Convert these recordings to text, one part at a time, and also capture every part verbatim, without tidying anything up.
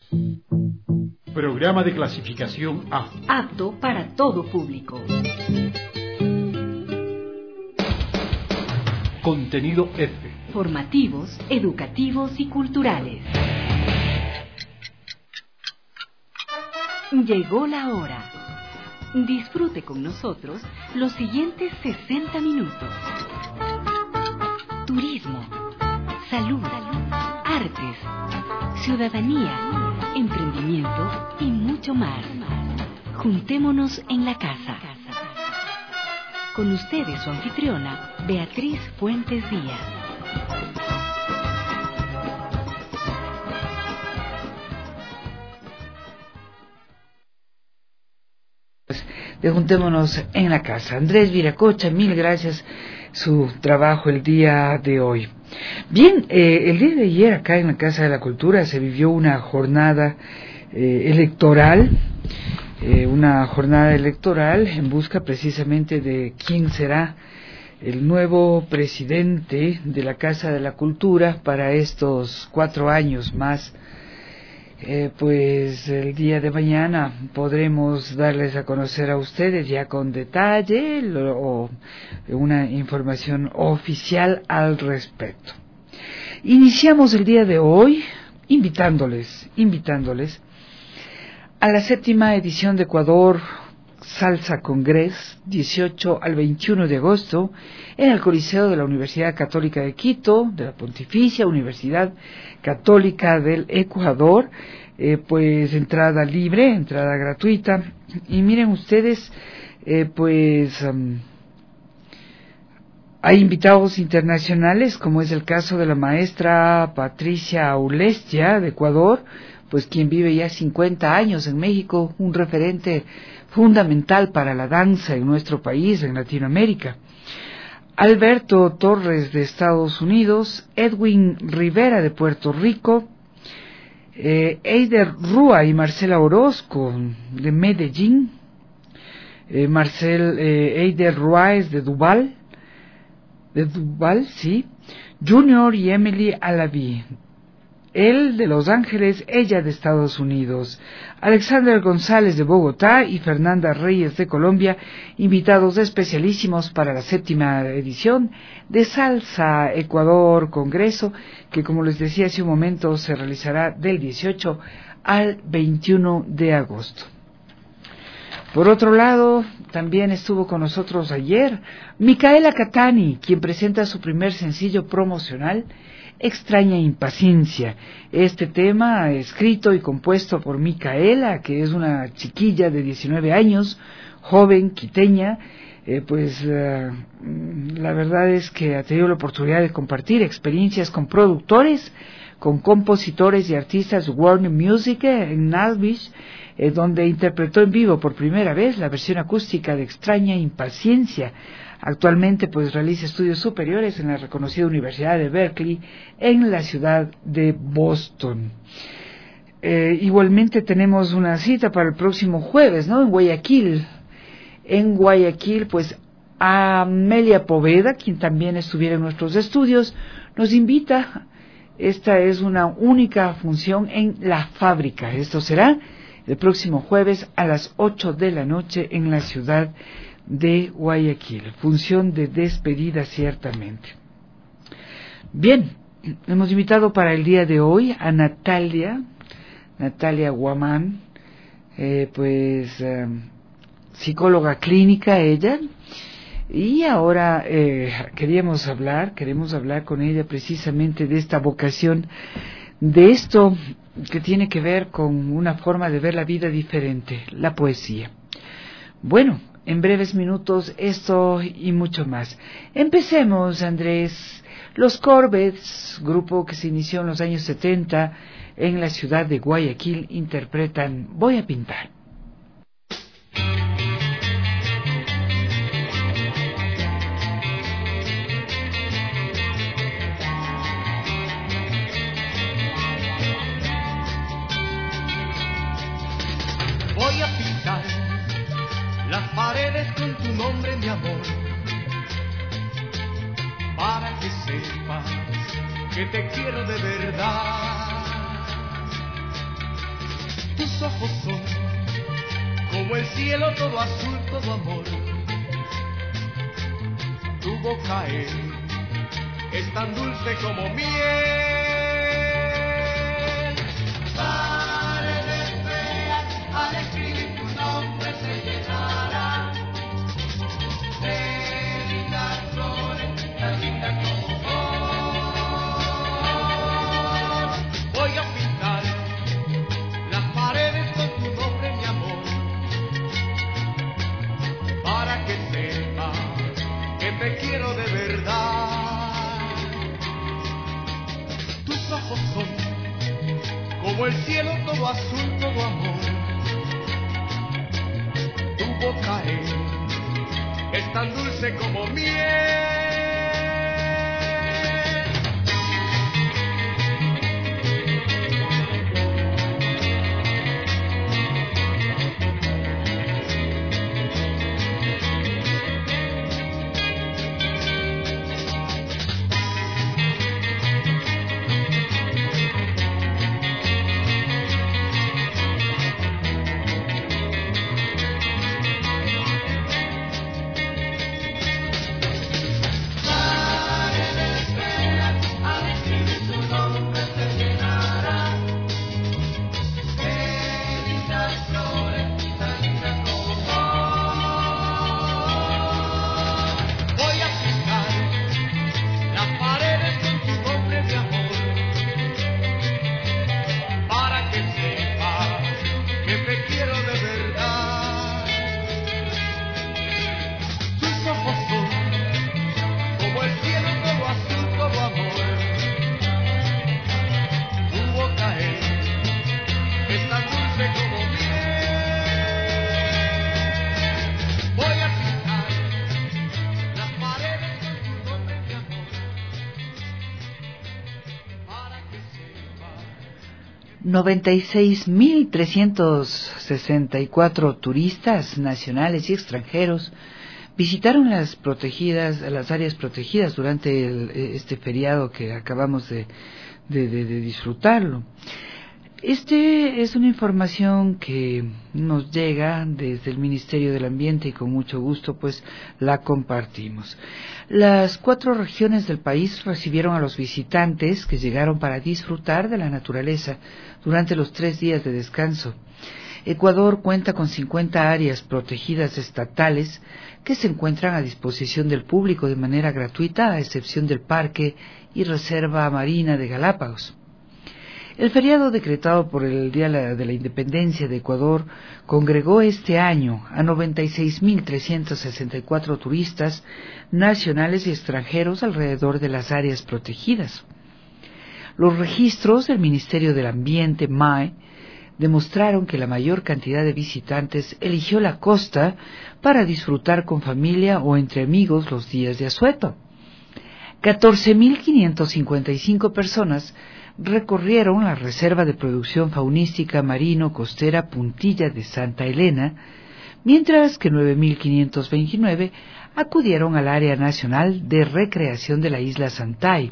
Programa de clasificación A. Apto para todo público. Contenido F. Formativos, educativos y culturales. Llegó la hora. Disfrute con nosotros los siguientes sesenta minutos. Turismo, salud, artes, ciudadanía, emprendimiento y mucho más. Juntémonos en la casa. Con ustedes su anfitriona, Beatriz Fuentes Díaz. De Juntémonos en la casa. Andrés Viracocha, mil gracias su trabajo el día de hoy. Bien, eh, el día de ayer acá en la Casa de la Cultura se vivió una jornada eh, electoral, eh, una jornada electoral en busca precisamente de quién será el nuevo presidente de la Casa de la Cultura para estos cuatro años más. Eh, pues el día de mañana podremos darles a conocer a ustedes ya con detalle lo, o una información oficial al respecto. Iniciamos el día de hoy invitándoles, invitándoles a la séptima edición de Ecuador Salsa Congress, dieciocho al veintiuno de agosto, en el Coliseo de la Universidad Católica de Quito, de la Pontificia Universidad Católica del Ecuador, eh, pues entrada libre, entrada gratuita. Y miren ustedes, eh, pues um, hay invitados internacionales, como es el caso de la maestra Patricia Aulestia de Ecuador, pues quien vive ya cincuenta años en México, un referente fundamental para la danza en nuestro país, en Latinoamérica. Alberto Torres de Estados Unidos, Edwin Rivera de Puerto Rico, eh, Eider Rúa y Marcela Orozco de Medellín, eh, Marcel eh, Eider Rúa es de Dubal, de Dubal, sí, Junior y Emily Alaví. Él de Los Ángeles, ella de Estados Unidos. Alexander González de Bogotá y Fernanda Reyes de Colombia, invitados especialísimos para la séptima edición de Salsa Ecuador Congreso, que como les decía hace un momento se realizará del dieciocho al veintiuno de agosto. Por otro lado, también estuvo con nosotros ayer Micaela Catani, quien presenta su primer sencillo promocional, Extraña Impaciencia. Este tema escrito y compuesto por Micaela, que es una chiquilla de diecinueve años, joven, quiteña, eh, pues uh, la verdad es que ha tenido la oportunidad de compartir experiencias con productores, con compositores y artistas Warner Music en Nashville, eh, donde interpretó en vivo por primera vez la versión acústica de Extraña Impaciencia. Actualmente pues realiza estudios superiores en la reconocida Universidad de Berkeley en la ciudad de Boston. Eh, igualmente tenemos una cita para el próximo jueves, ¿no? En Guayaquil. En Guayaquil pues Amelia Poveda, quien también estuviera en nuestros estudios, nos invita. Esta es una única función en La Fábrica. Esto será el próximo jueves a las ocho de la noche en la ciudad de Guayaquil, función de despedida ciertamente. Bien, hemos invitado para el día de hoy a Natalia, Natalia Guamán, eh, pues eh, psicóloga clínica ella, y ahora eh, queríamos hablar, queremos hablar con ella precisamente de esta vocación, de esto que tiene que ver con una forma de ver la vida diferente, la poesía. Bueno, en breves minutos esto y mucho más. Empecemos, Andrés. Los Corvettes, grupo que se inició en los años setenta en la ciudad de Guayaquil, interpretan Voy a pintar. Voy a pintar las paredes con tu nombre, mi amor, para que sepas que te quiero de verdad. Tus ojos son como el cielo, todo azul, todo amor. Tu boca es, es tan dulce como miel. Paredes feas, al escribir tu nombre se llenará de lindas flores, tan lindas como vos. Voy a pintar las paredes con tu nombre, mi amor, para que sepas que te quiero de verdad. Tus ojos son como el cielo, todo azul, todo amor. Tu boca es, es tan dulce como miel. noventa y seis mil trescientos sesenta y cuatro turistas nacionales y extranjeros visitaron las protegidas, las áreas protegidas durante el, este feriado que acabamos de, de, de, de disfrutarlo. Este es una información que nos llega desde el Ministerio del Ambiente y con mucho gusto pues la compartimos. Las cuatro regiones del país recibieron a los visitantes que llegaron para disfrutar de la naturaleza durante los tres días de descanso. Ecuador cuenta con cincuenta áreas protegidas estatales que se encuentran a disposición del público de manera gratuita, a excepción del Parque y Reserva Marina de Galápagos. El feriado decretado por el Día de la Independencia de Ecuador congregó este año a noventa y seis mil trescientos sesenta y cuatro turistas nacionales y extranjeros alrededor de las áreas protegidas. Los registros del Ministerio del Ambiente, M A E, demostraron que la mayor cantidad de visitantes eligió la costa para disfrutar con familia o entre amigos los días de asueto. catorce mil quinientas cincuenta y cinco personas recorrieron la Reserva de Producción Faunística Marino Costera Puntilla de Santa Elena, mientras que nueve mil quinientos veintinueve acudieron al Área Nacional de Recreación de la Isla Santay.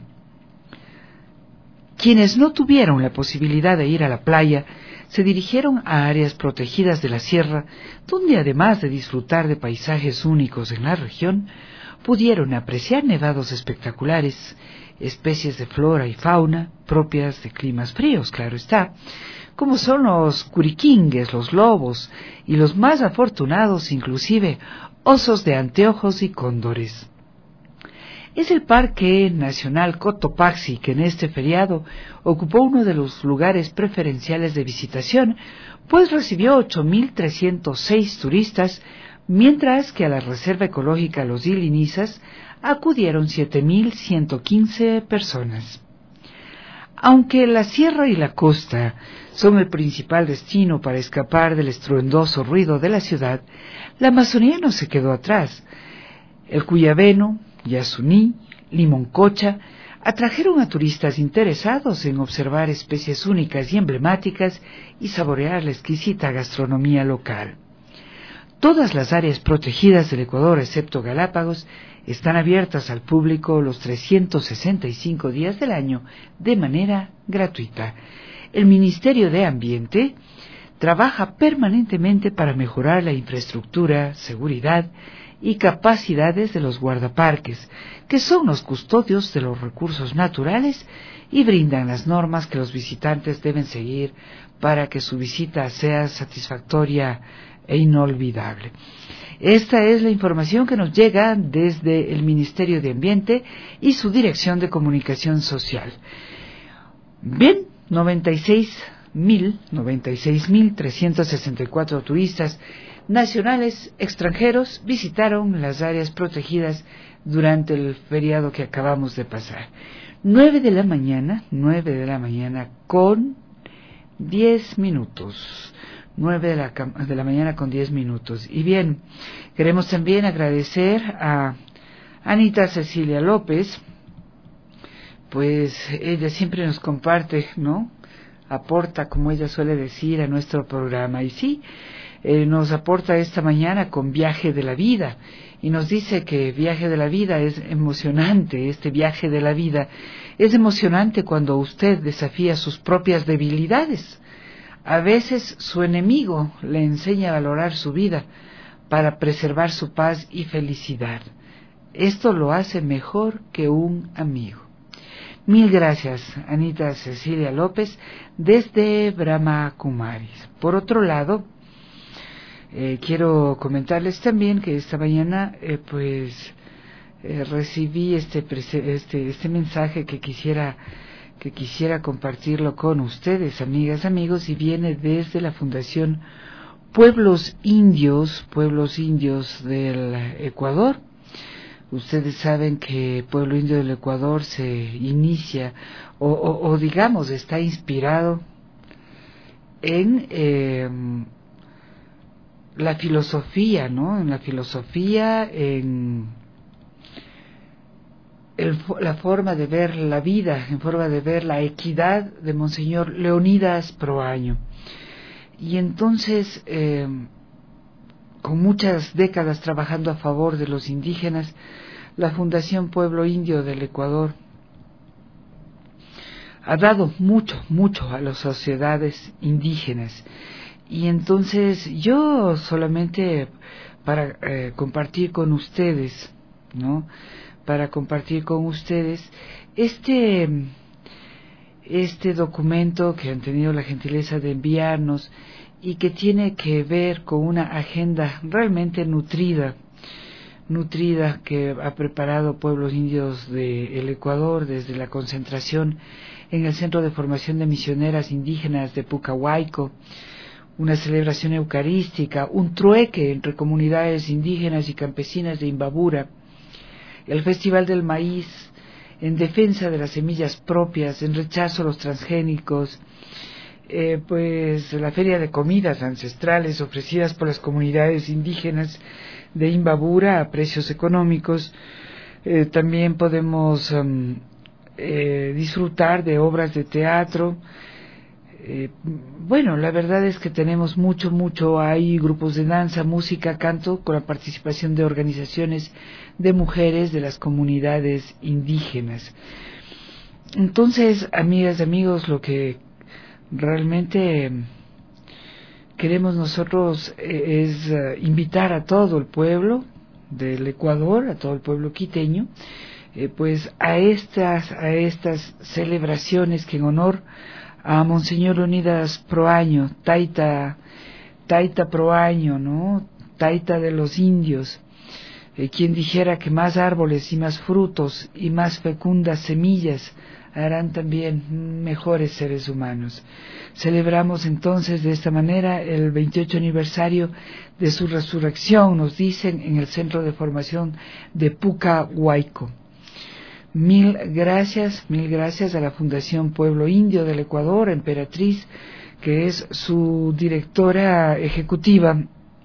Quienes no tuvieron la posibilidad de ir a la playa se dirigieron a áreas protegidas de la sierra, donde además de disfrutar de paisajes únicos en la región, pudieron apreciar nevados espectaculares, especies de flora y fauna propias de climas fríos, claro está, como son los curiquingues, los lobos y los más afortunados inclusive osos de anteojos y cóndores. Es el Parque Nacional Cotopaxi que en este feriado ocupó uno de los lugares preferenciales de visitación, pues recibió ocho mil trescientos seis turistas, mientras que a la Reserva Ecológica Los Ilinizas acudieron siete mil ciento quince personas. Aunque la sierra y la costa son el principal destino para escapar del estruendoso ruido de la ciudad, la Amazonía no se quedó atrás. El Cuyabeno, Yasuní, Limoncocha atrajeron a turistas interesados en observar especies únicas y emblemáticas y saborear la exquisita gastronomía local. Todas las áreas protegidas del Ecuador, excepto Galápagos, están abiertas al público los trescientos sesenta y cinco días del año de manera gratuita. El Ministerio de Ambiente trabaja permanentemente para mejorar la infraestructura, seguridad y capacidades de los guardaparques, que son los custodios de los recursos naturales y brindan las normas que los visitantes deben seguir para que su visita sea satisfactoria e inolvidable. Esta es la información que nos llega desde el Ministerio de Ambiente y su Dirección de Comunicación Social. Bien, noventa y seis mil trescientos sesenta y cuatro turistas nacionales extranjeros visitaron las áreas protegidas durante el feriado que acabamos de pasar. Nueve de la mañana, nueve de la mañana con diez minutos. Nueve de la, de la mañana con diez minutos. Y bien, queremos también agradecer a Anita Cecilia López, pues ella siempre nos comparte, ¿no? Aporta, como ella suele decir, a nuestro programa. Y sí, eh, nos aporta esta mañana con Viaje de la Vida. Y nos dice que Viaje de la Vida es emocionante, este viaje de la vida es emocionante cuando usted desafía sus propias debilidades. A veces su enemigo le enseña a valorar su vida para preservar su paz y felicidad. Esto lo hace mejor que un amigo. Mil gracias, Anita Cecilia López, desde Brahma Kumaris. Por otro lado, eh, quiero comentarles también que esta mañana, eh, pues, eh, recibí este, este, este mensaje que quisiera que quisiera compartirlo con ustedes, amigas, amigos, y viene desde la Fundación Pueblos Indios, Pueblos Indios del Ecuador. Ustedes saben que Pueblo Indio del Ecuador se inicia, o, o, o digamos, está inspirado en eh, la filosofía, ¿no? En la filosofía, en El, la forma de ver la vida, en forma de ver la equidad de Monseñor Leonidas Proaño. Y entonces, eh, con muchas décadas trabajando a favor de los indígenas, la Fundación Pueblo Indio del Ecuador ha dado mucho, mucho a las sociedades indígenas. Y entonces yo solamente para eh, compartir con ustedes, ¿no?, para compartir con ustedes este, este documento que han tenido la gentileza de enviarnos y que tiene que ver con una agenda realmente nutrida, nutrida que ha preparado Pueblos Indios del Ecuador desde la concentración en el Centro de Formación de Misioneras Indígenas de Pucahuayco, una celebración eucarística, un trueque entre comunidades indígenas y campesinas de Imbabura, el Festival del Maíz, en defensa de las semillas propias, en rechazo a los transgénicos, eh, pues la feria de comidas ancestrales ofrecidas por las comunidades indígenas de Imbabura a precios económicos. Eh, también podemos um, eh, disfrutar de obras de teatro. Eh, bueno, la verdad es que tenemos mucho, mucho, hay grupos de danza, música, canto, con la participación de organizaciones de mujeres de las comunidades indígenas. Entonces, amigas, amigos, lo que realmente queremos nosotros es uh, invitar a todo el pueblo del Ecuador, a todo el pueblo quiteño, eh, pues a estas, a estas celebraciones que en honor a Monseñor Leonidas Proaño, Taita, Taita Proaño, ¿no? Taita de los indios, eh, quien dijera que más árboles y más frutos y más fecundas semillas harán también mejores seres humanos. Celebramos entonces de esta manera el veintiocho aniversario de su resurrección, nos dicen, en el Centro de Formación de Pucahuayco. Mil gracias, mil gracias a la Fundación Pueblo Indio del Ecuador, Emperatriz, que es su directora ejecutiva,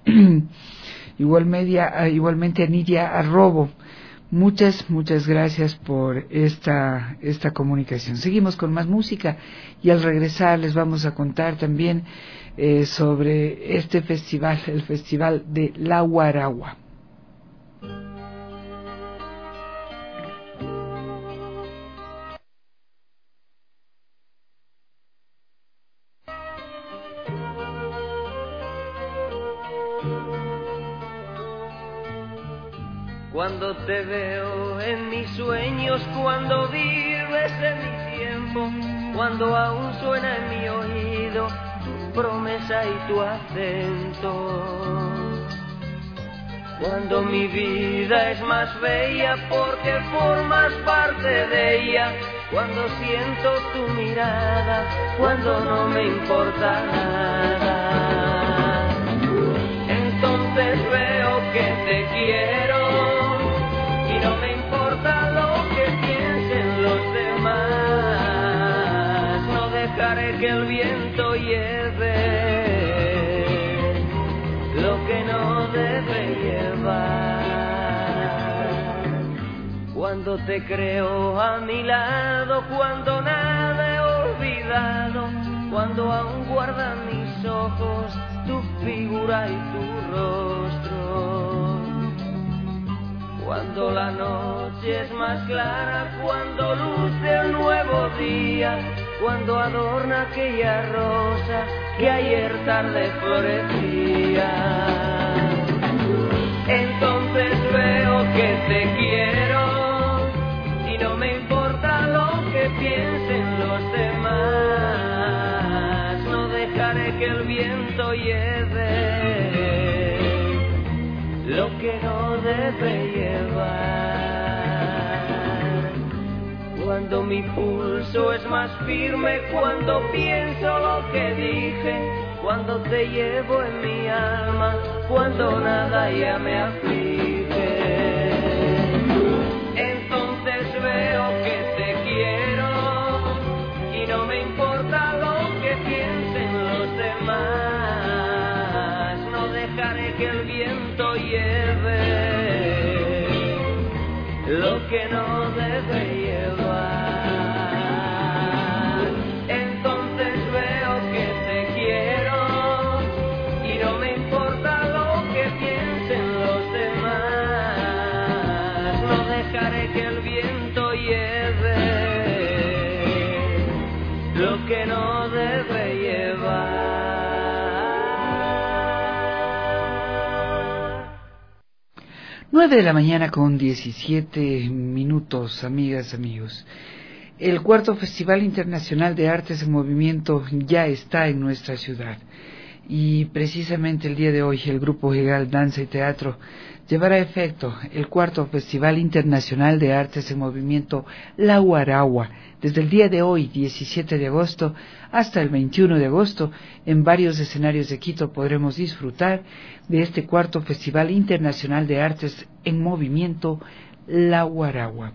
igual media, igualmente a Nidia Arrobo. Muchas, muchas gracias por esta, esta comunicación. Seguimos con más música y al regresar les vamos a contar también eh, sobre este festival, el Festival de La Guaragua. Cuando te veo en mis sueños, cuando vives en mi tiempo, cuando aún suena en mi oído tu promesa y tu acento. Cuando mi vida es más bella porque formas parte de ella, cuando siento tu mirada, cuando no me importa nada, entonces veo que te quiero. No me importa lo que piensen los demás, no dejaré que el viento lleve lo que no debe llevar. Cuando te creo a mi lado, cuando nada he olvidado, cuando aún guardan mis ojos tu figura y tu rostro. Cuando la noche es más clara, cuando luce el nuevo día, cuando adorna aquella rosa que ayer tarde florecía, entonces veo que te quiero y no me importa lo que piensen los demás, no dejaré que el viento lleve lo que no debe llevar. Cuando mi pulso es más firme, cuando pienso lo que dije, cuando te llevo en mi alma, cuando nada ya me aflige, entonces veo que te quiero y no me importa lo que piensen los demás, no dejaré que el viento lleve lo que no debe llevar. Entonces veo que te quiero y no me importa lo que piensen los demás, no dejaré que el viento lleve lo que no debe llevar. Nueve de la mañana con diecisiete minutos, amigas, amigos. El cuarto Festival Internacional de Artes en Movimiento ya está en nuestra ciudad. Y precisamente el día de hoy el Grupo Hegal Danza y Teatro llevará a efecto el cuarto Festival Internacional de Artes en Movimiento La Guaragua, desde el día de hoy, diecisiete de agosto, hasta el veintiuno de agosto. En varios escenarios de Quito podremos disfrutar de este cuarto Festival Internacional de Artes en Movimiento La Guaragua.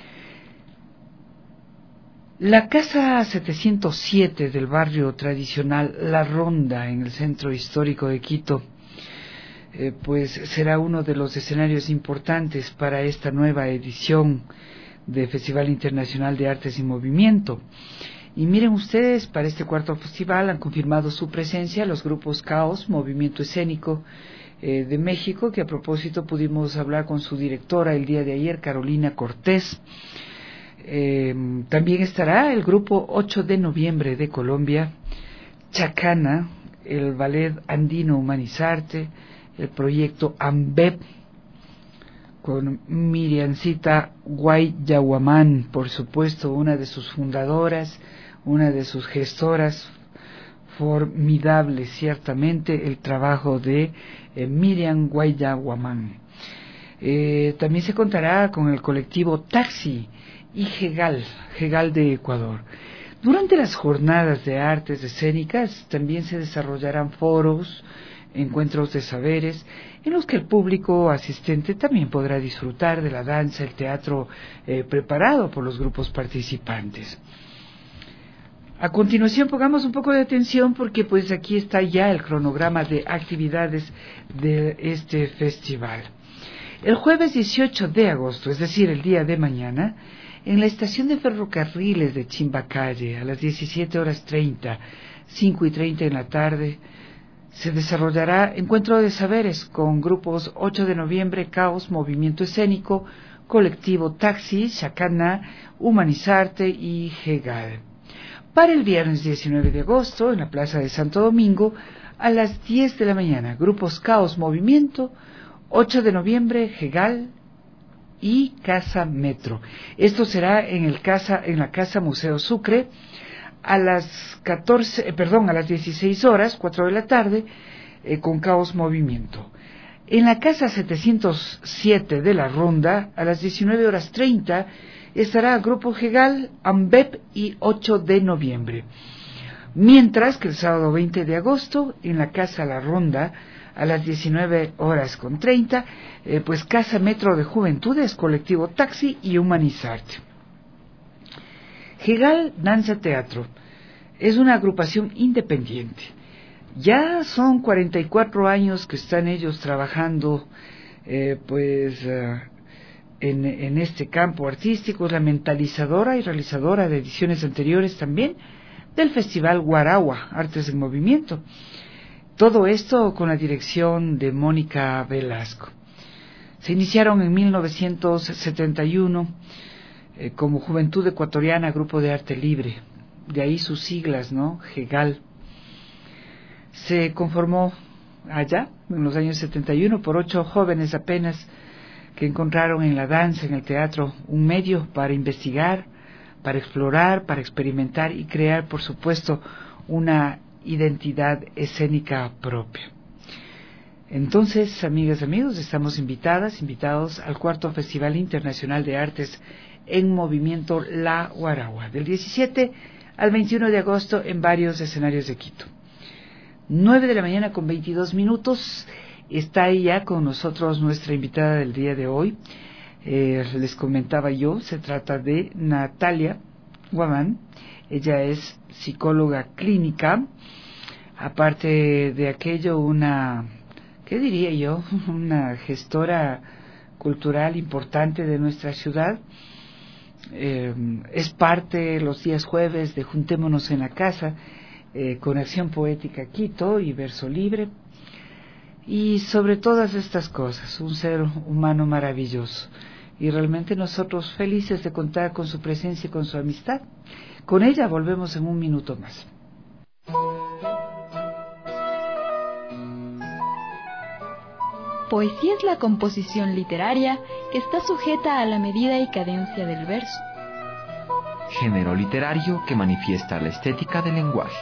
La Casa setecientos siete del barrio tradicional La Ronda, en el centro histórico de Quito, eh, pues será uno de los escenarios importantes para esta nueva edición del Festival Internacional de Artes y Movimiento. Y miren ustedes, para este cuarto festival han confirmado su presencia los grupos Caos, Movimiento Escénico eh, de México, que a propósito pudimos hablar con su directora el día de ayer, Carolina Cortés. Eh, también estará el grupo ocho de noviembre de Colombia, Chacana, el ballet andino Humanizarte, el proyecto AMBEP, con Miriancita Guayaguamán, por supuesto, una de sus fundadoras, una de sus gestoras. Formidable, ciertamente, el trabajo de eh, Miriam Guayaguamán. Eh, también se contará con el colectivo Taxi y Hegal, Hegal de Ecuador. Durante las jornadas de artes escénicas también se desarrollarán foros, encuentros de saberes, en los que el público asistente también podrá disfrutar de la danza, el teatro eh, preparado por los grupos participantes. A continuación pongamos un poco de atención porque pues aquí está ya el cronograma de actividades de este festival. El jueves dieciocho de agosto, es decir, el día de mañana, en la estación de ferrocarriles de Chimbacalle, a las diecisiete horas treinta, cinco y treinta en la tarde, se desarrollará encuentro de saberes con grupos ocho de noviembre, Caos, Movimiento Escénico, Colectivo Taxi, Chacana, Humanizarte y Hegal. Para el viernes diecinueve de agosto, en la Plaza de Santo Domingo, A las diez de la mañana, grupos Caos Movimiento, ocho de noviembre, Jegal y Casa Metro. Esto será en el casa, en la Casa Museo Sucre, a las catorce, eh, perdón, a las dieciséis horas, cuatro de la tarde, eh, con Caos Movimiento. En la Casa setecientos siete de la Ronda, a las diecinueve horas treinta, estará Grupo Jegal, AMBEP y ocho de noviembre. Mientras que el sábado veinte de agosto, en la Casa La Ronda, a las diecinueve horas con treinta, eh, pues Casa Metro de Juventudes, Colectivo Taxi y Humanizarte. Jegal Danza Teatro es una agrupación independiente. Ya son cuarenta y cuatro años que están ellos trabajando eh, pues uh, en, en este campo artístico. Es la mentalizadora y realizadora de ediciones anteriores también del Festival Guaragua, Artes en Movimiento. Todo esto con la dirección de Mónica Velasco. Se iniciaron en mil novecientos setenta y uno eh, como Juventud Ecuatoriana, Grupo de Arte Libre. De ahí sus siglas, ¿no? Jegal. Se conformó allá, en los años setenta y uno, por ocho jóvenes apenas que encontraron en la danza, en el teatro, un medio para investigar, para explorar, para experimentar y crear, por supuesto, una identidad escénica propia. Entonces, amigas y amigos, estamos invitadas, invitados al cuarto Festival Internacional de Artes en Movimiento La Guaragua, del diecisiete al veintiuno de agosto en varios escenarios de Quito. nueve de la mañana con veintidós minutos, está ahí ya con nosotros nuestra invitada del día de hoy. Eh, les comentaba yo, se trata de Natalia Guamán. Ella es psicóloga clínica, aparte de aquello una, ¿qué diría yo? Una gestora cultural importante de nuestra ciudad. Eh, es parte los días jueves de Juntémonos en la Casa, eh, con Acción Poética Quito y Verso Libre. Y sobre todas estas cosas, un ser humano maravilloso. Y realmente nosotros felices de contar con su presencia y con su amistad. Con ella volvemos en un minuto más. Poesía es la composición literaria que está sujeta a la medida y cadencia del verso. Género literario que manifiesta la estética del lenguaje.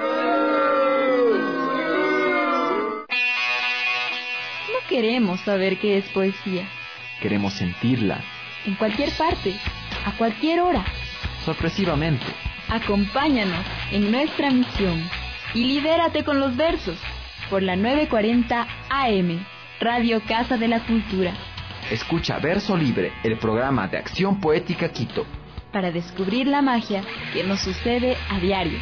No queremos saber qué es poesía. Queremos sentirla. En cualquier parte, a cualquier hora. Sorpresivamente. Acompáñanos en nuestra misión y libérate con los versos por la novecientos cuarenta A M, Radio Casa de la Cultura. Escucha Verso Libre, el programa de Acción Poética Quito, para descubrir la magia que nos sucede a diario.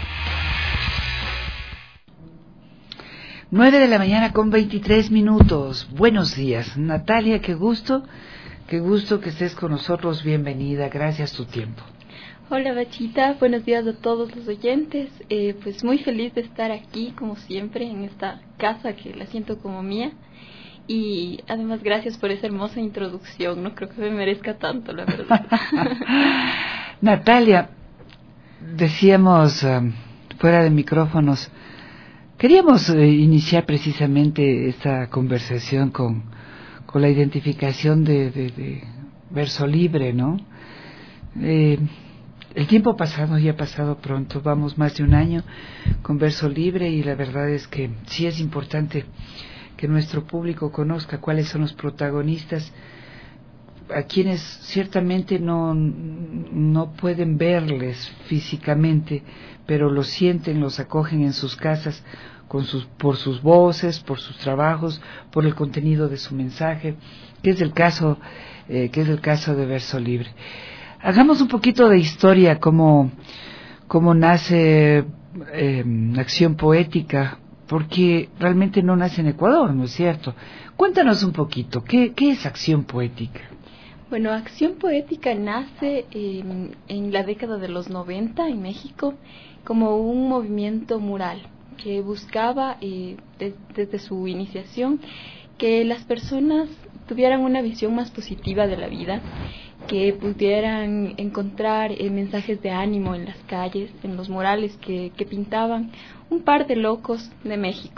nueve de la mañana con veintitrés minutos. Buenos días, Natalia, qué gusto, qué gusto que estés con nosotros. Bienvenida, gracias tu tiempo. Hola Bachita, buenos días a todos los oyentes. Eh, pues muy feliz de estar aquí, como siempre, en esta casa que la siento como mía. Y además gracias por esa hermosa introducción, no creo que me merezca tanto, la verdad. Natalia, decíamos um, fuera de micrófonos, queríamos eh, iniciar precisamente esta conversación con, con la identificación de, de, de Verso Libre, ¿no? Eh, el tiempo pasado ya ha pasado pronto, vamos más de un año con Verso Libre y la verdad es que sí es importante que nuestro público conozca cuáles son los protagonistas, a quienes ciertamente no, no pueden verles físicamente, pero los sienten, los acogen en sus casas con sus, por sus voces, por sus trabajos, por el contenido de su mensaje, que es el caso, eh, que es el caso de Verso Libre. Hagamos un poquito de historia, cómo, cómo nace eh, Acción Poética, porque realmente no nace en Ecuador, ¿no es cierto? Cuéntanos un poquito, ¿qué, qué es Acción Poética? Bueno, Acción Poética nace en, en la década de los noventa en México como un movimiento mural que buscaba eh, de, desde su iniciación que las personas tuvieran una visión más positiva de la vida, que pudieran encontrar eh, mensajes de ánimo en las calles, en los murales que, que pintaban un par de locos de México,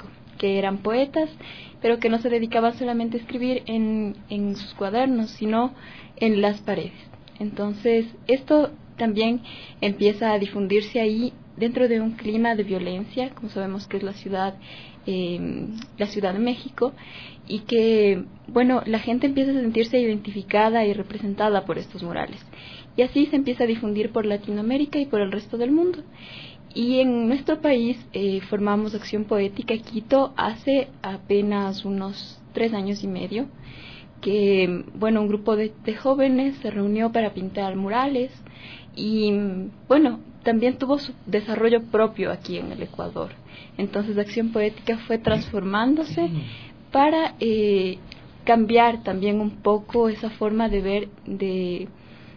que eran poetas, pero que no se dedicaban solamente a escribir en, en sus cuadernos, sino en las paredes. Entonces, esto también empieza a difundirse ahí dentro de un clima de violencia, como sabemos que es la ciudad, eh, la Ciudad de México, y que, bueno, la gente empieza a sentirse identificada y representada por estos murales. Y así se empieza a difundir por Latinoamérica y por el resto del mundo. Y en nuestro país eh, formamos Acción Poética Quito hace apenas unos tres años y medio, que, bueno, un grupo de, de jóvenes se reunió para pintar murales y, bueno, también tuvo su desarrollo propio aquí en el Ecuador. Entonces Acción Poética fue transformándose para eh, cambiar también un poco esa forma de ver, de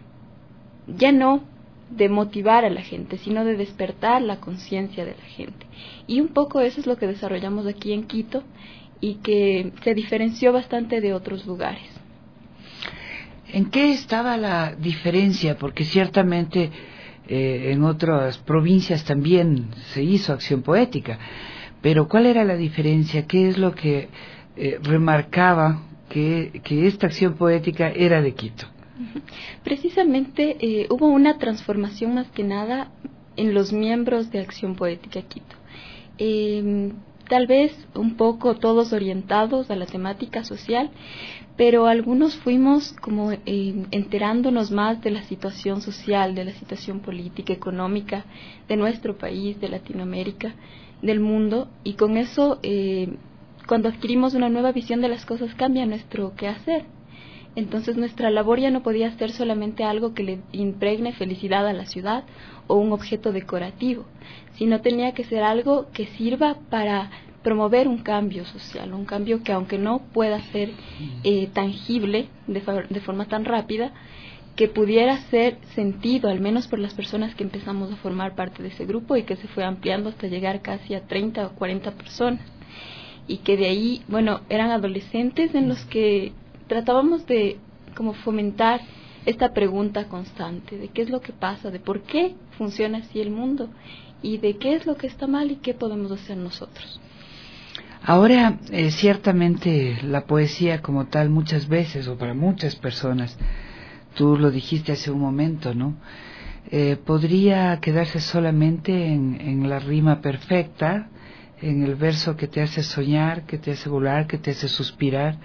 ya no de motivar a la gente, sino de despertar la conciencia de la gente. Y un poco eso es lo que desarrollamos aquí en Quito y que se diferenció bastante de otros lugares. ¿En qué estaba la diferencia? Porque ciertamente eh, en otras provincias también se hizo Acción Poética, pero ¿cuál era la diferencia? ¿Qué es lo que eh, remarcaba que, que esta Acción Poética era de Quito? Precisamente eh, hubo una transformación más que nada en los miembros de Acción Poética Quito. Eh, tal vez un poco todos orientados a la temática social, pero algunos fuimos como eh, enterándonos más de la situación social, de la situación política, económica de nuestro país, de Latinoamérica, del mundo, y con eso eh, cuando adquirimos una nueva visión de las cosas cambia nuestro quehacer. Entonces nuestra labor ya no podía ser solamente algo que le impregne felicidad a la ciudad o un objeto decorativo, sino tenía que ser algo que sirva para promover un cambio social, un cambio que aunque no pueda ser eh, tangible de, de forma tan rápida, que pudiera ser sentido al menos por las personas que empezamos a formar parte de ese grupo y que se fue ampliando hasta llegar casi a treinta o cuarenta personas. Y que de ahí, bueno, eran adolescentes en los que tratábamos de como fomentar esta pregunta constante de qué es lo que pasa, de por qué funciona así el mundo y de qué es lo que está mal y qué podemos hacer nosotros. Ahora, eh, ciertamente la poesía como tal muchas veces o para muchas personas, tú lo dijiste hace un momento, ¿no? Eh, podría quedarse solamente en, en la rima perfecta, en el verso que te hace soñar, que te hace volar, que te hace suspirar.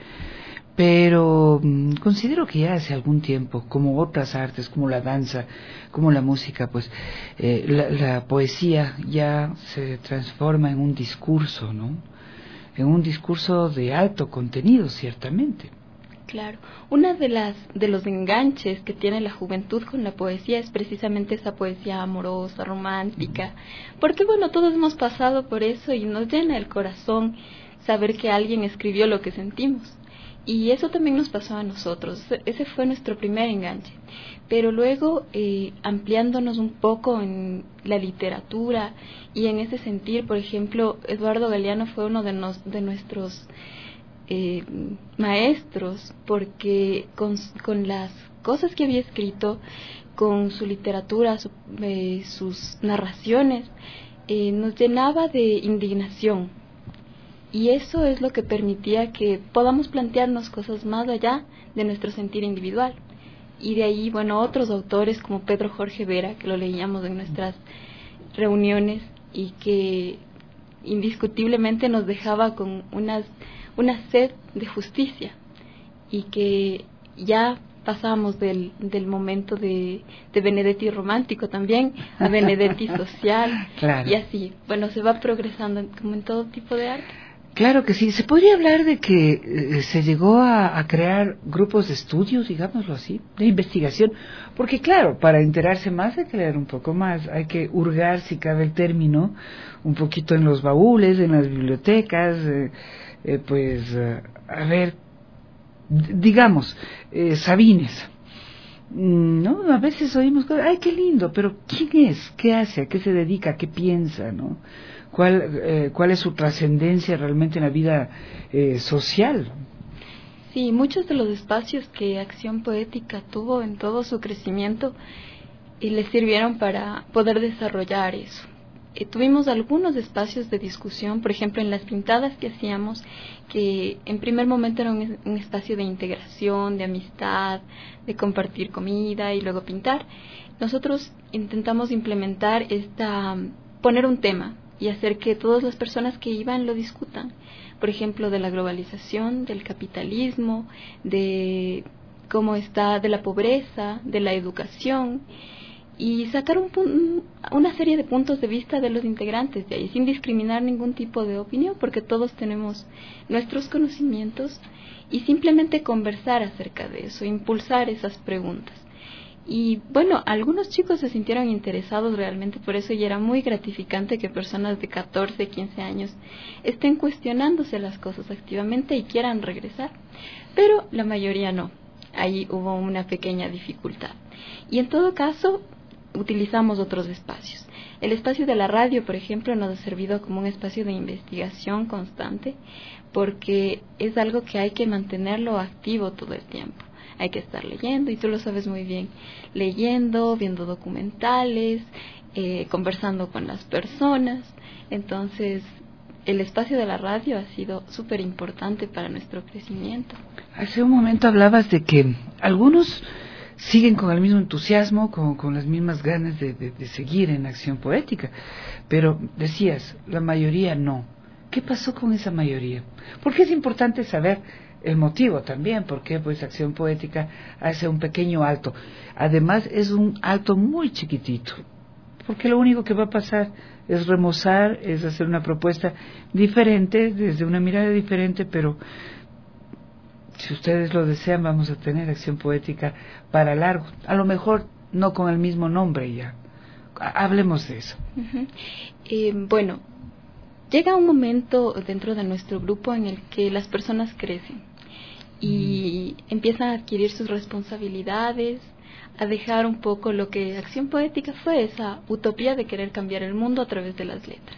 Pero mmm, considero que ya hace algún tiempo, como otras artes, como la danza, como la música, pues eh, la, la poesía ya se transforma en un discurso, ¿no? En un discurso de alto contenido, ciertamente. Claro, una de las de los enganches que tiene la juventud con la poesía es precisamente esa poesía amorosa, romántica, porque bueno, todos hemos pasado por eso y nos llena el corazón saber que alguien escribió lo que sentimos. Y eso también nos pasó a nosotros, ese fue nuestro primer enganche. Pero luego, eh, ampliándonos un poco en la literatura y en ese sentir, por ejemplo, Eduardo Galeano fue uno de, nos, de nuestros eh, maestros, porque con, con las cosas que había escrito, con su literatura, su, eh, sus narraciones, eh, nos llenaba de indignación. Y eso es lo que permitía que podamos plantearnos cosas más allá de nuestro sentir individual. Y de ahí, bueno, otros autores como Pedro Jorge Vera, que lo leíamos en nuestras reuniones y que indiscutiblemente nos dejaba con unas, una sed de justicia y que ya pasamos del, del momento de, de Benedetti romántico también a Benedetti social. Claro. Y así, bueno, se va progresando como en todo tipo de arte. Claro que sí. ¿Se podría hablar de que eh, se llegó a, a crear grupos de estudios, digámoslo así, de investigación? Porque claro, para enterarse más hay que leer un poco más, hay que hurgar, si cabe el término, un poquito en los baúles, en las bibliotecas, eh, eh, pues, eh, a ver, d- digamos, eh, Sabines, ¿no? A veces oímos cosas, ¡ay, qué lindo! Pero ¿quién es? ¿Qué hace? ¿A qué se dedica? ¿A qué piensa? ¿No? ¿Cuál, eh, cuál es su trascendencia realmente en la vida eh, social? Sí, muchos de los espacios que Acción Poética tuvo en todo su crecimiento y le sirvieron para poder desarrollar eso. eh, tuvimos algunos espacios de discusión, por ejemplo, en las pintadas que hacíamos, que en primer momento era un, un espacio de integración, de amistad, de compartir comida y luego pintar. Nosotros intentamos implementar esta, poner un tema y hacer que todas las personas que iban lo discutan. Por ejemplo, de la globalización, del capitalismo, de cómo está, de la pobreza, de la educación, y sacar un, una serie de puntos de vista de los integrantes de ahí, sin discriminar ningún tipo de opinión, porque todos tenemos nuestros conocimientos, y simplemente conversar acerca de eso, impulsar esas preguntas. Y bueno, algunos chicos se sintieron interesados realmente por eso, y era muy gratificante que personas de catorce, quince años estén cuestionándose las cosas activamente y quieran regresar, pero la mayoría no. Ahí hubo una pequeña dificultad. Y en todo caso, utilizamos otros espacios. El espacio de la radio, por ejemplo, nos ha servido como un espacio de investigación constante, porque es algo que hay que mantenerlo activo todo el tiempo. Hay que estar leyendo, y tú lo sabes muy bien, leyendo, viendo documentales, eh, conversando con las personas. Entonces, el espacio de la radio ha sido súper importante para nuestro crecimiento. Hace un momento hablabas de que algunos siguen con el mismo entusiasmo, con, con las mismas ganas de, de, de seguir en Acción Poética, pero decías, la mayoría no. ¿Qué pasó con esa mayoría? Porque es importante saber el motivo también, porque pues Acción Poética hace un pequeño alto. Además es un alto muy chiquitito, porque lo único que va a pasar es remozar, es hacer una propuesta diferente, desde una mirada diferente, pero si ustedes lo desean, vamos a tener Acción Poética para largo. A lo mejor no con el mismo nombre ya. Hablemos de eso. Uh-huh. Eh, bueno, llega un momento dentro de nuestro grupo en el que las personas crecen y uh-huh. empiezan a adquirir sus responsabilidades, a dejar un poco lo que Acción Poética fue, esa utopía de querer cambiar el mundo a través de las letras.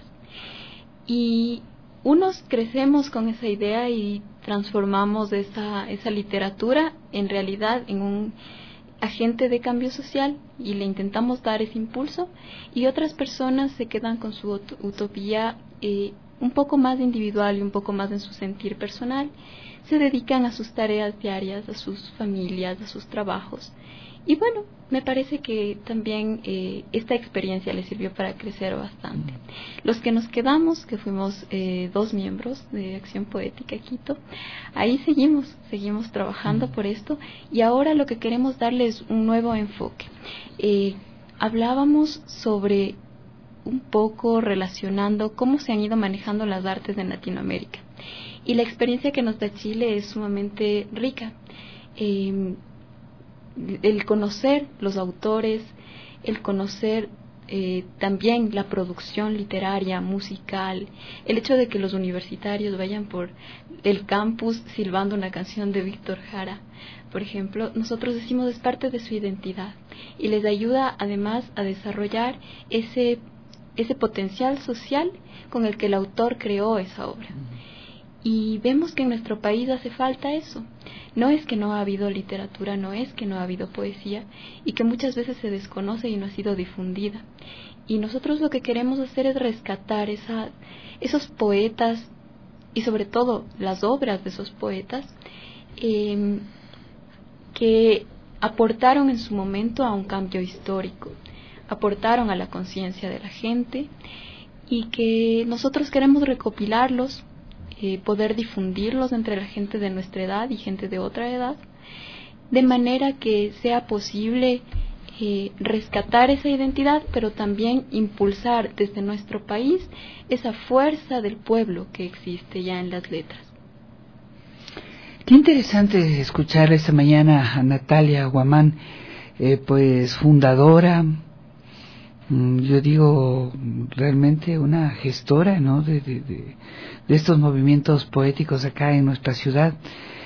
Y unos crecemos con esa idea y transformamos esa, esa literatura en realidad en un agente de cambio social y le intentamos dar ese impulso, y otras personas se quedan con su utopía eh, un poco más individual y un poco más en su sentir personal, se dedican a sus tareas diarias, a sus familias, a sus trabajos. Y bueno, me parece que también eh, esta experiencia les sirvió para crecer bastante. Los que nos quedamos, que fuimos eh, dos miembros de Acción Poética Quito, ahí seguimos, seguimos trabajando por esto, y ahora lo que queremos darle es un nuevo enfoque. Eh, hablábamos sobre un poco relacionando cómo se han ido manejando las artes en Latinoamérica. Y la experiencia que nos da Chile es sumamente rica. Eh, el conocer los autores, el conocer eh, también la producción literaria, musical, el hecho de que los universitarios vayan por el campus silbando una canción de Víctor Jara, por ejemplo, nosotros decimos es parte de su identidad y les ayuda además a desarrollar ese, ese potencial social con el que el autor creó esa obra. Y vemos que en nuestro país hace falta eso. No es que no ha habido literatura, no es que no ha habido poesía, y que muchas veces se desconoce y no ha sido difundida. Y nosotros lo que queremos hacer es rescatar esa, esos poetas, y sobre todo las obras de esos poetas, eh, que aportaron en su momento a un cambio histórico, aportaron a la conciencia de la gente, y que nosotros queremos recopilarlos, Eh, poder difundirlos entre la gente de nuestra edad y gente de otra edad, de manera que sea posible eh, rescatar esa identidad, pero también impulsar desde nuestro país esa fuerza del pueblo que existe ya en las letras. Qué interesante escuchar esta mañana a Natalia Guamán, eh, pues fundadora, yo digo realmente una gestora, ¿no? de, de, de, de estos movimientos poéticos acá en nuestra ciudad.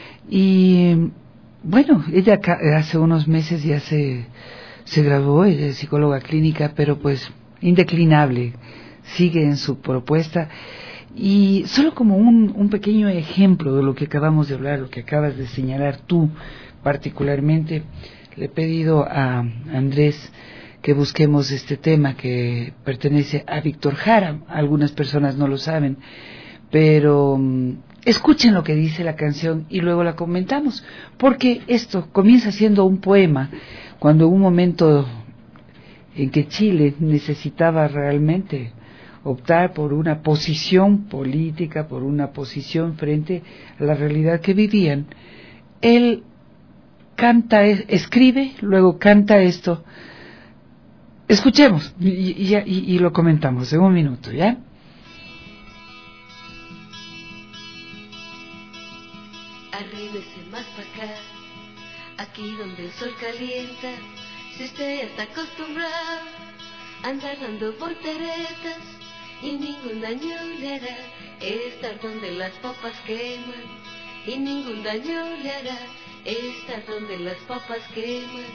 Y bueno, ella acá, hace unos meses ya se, se graduó, ella es psicóloga clínica, pero pues indeclinable, sigue en su propuesta. Y solo como un, un pequeño ejemplo de lo que acabamos de hablar, lo que acabas de señalar tú particularmente, le he pedido a Andrés que busquemos este tema que pertenece a Víctor Jara. Algunas personas no lo saben, pero um, escuchen lo que dice la canción y luego la comentamos, porque esto comienza siendo un poema, cuando en un momento en que Chile necesitaba realmente optar por una posición política, por una posición frente a la realidad que vivían, él canta, escribe, luego canta esto. Escuchemos y, y, y, y lo comentamos en un minuto, ¿ya? Arrímese más para acá, aquí donde el sol calienta. Si usted ya está acostumbrado a andar dando volteretas y ningún daño le hará estar donde las papas queman, y ningún daño le hará estar donde las papas queman.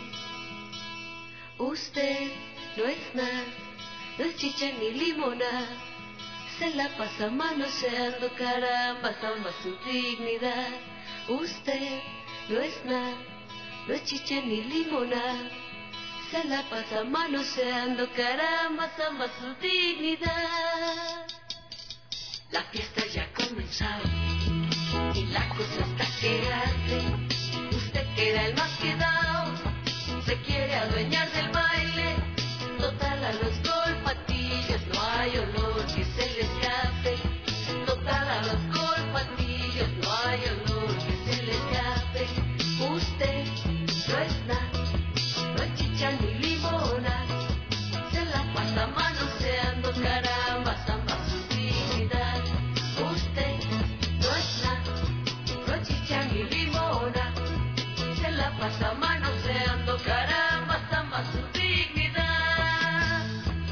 Usted no es nada, no es chicha ni limonada, se la pasa manoseando, caramba, zamba su dignidad. Usted no es nada, no es chicha ni limonada, se la pasa manoseando, caramba, zamba su dignidad. La fiesta ya ha comenzado y la cosa está que arde. Usted queda el más quedado, se quiere adueñar del baile. Total, a los golpatillos no hay olor que se le escape. Total, a los golpatillos no hay olor que se le escape. Usted no es nada, no es chicha ni limona, se la pasa manoseando, caramba, zamba su dignidad. Usted no es nada, no es chicha ni limona, se la pasa manoseando, caramba, zamba su dignidad.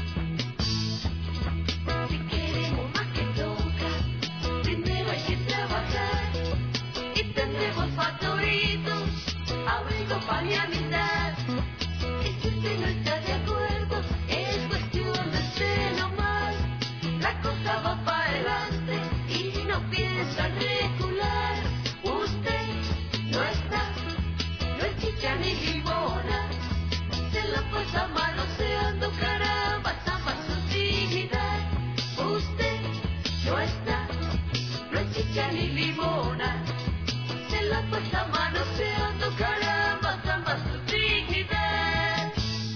Si queremos más que nunca, primero hay que trabajar y tendremos favoritos, abrigo para mi amistad. Y si usted no está de acuerdo, es cuestión de ser nomás. La cosa va para adelante y no piensa recular. Usted no está, no es chicha ni limona, se la pasa manoseando, caramba, zamba su dignidad. Usted no está, no es chicha ni limona, se la pasa manoseando, caramba, zamba su dignidad.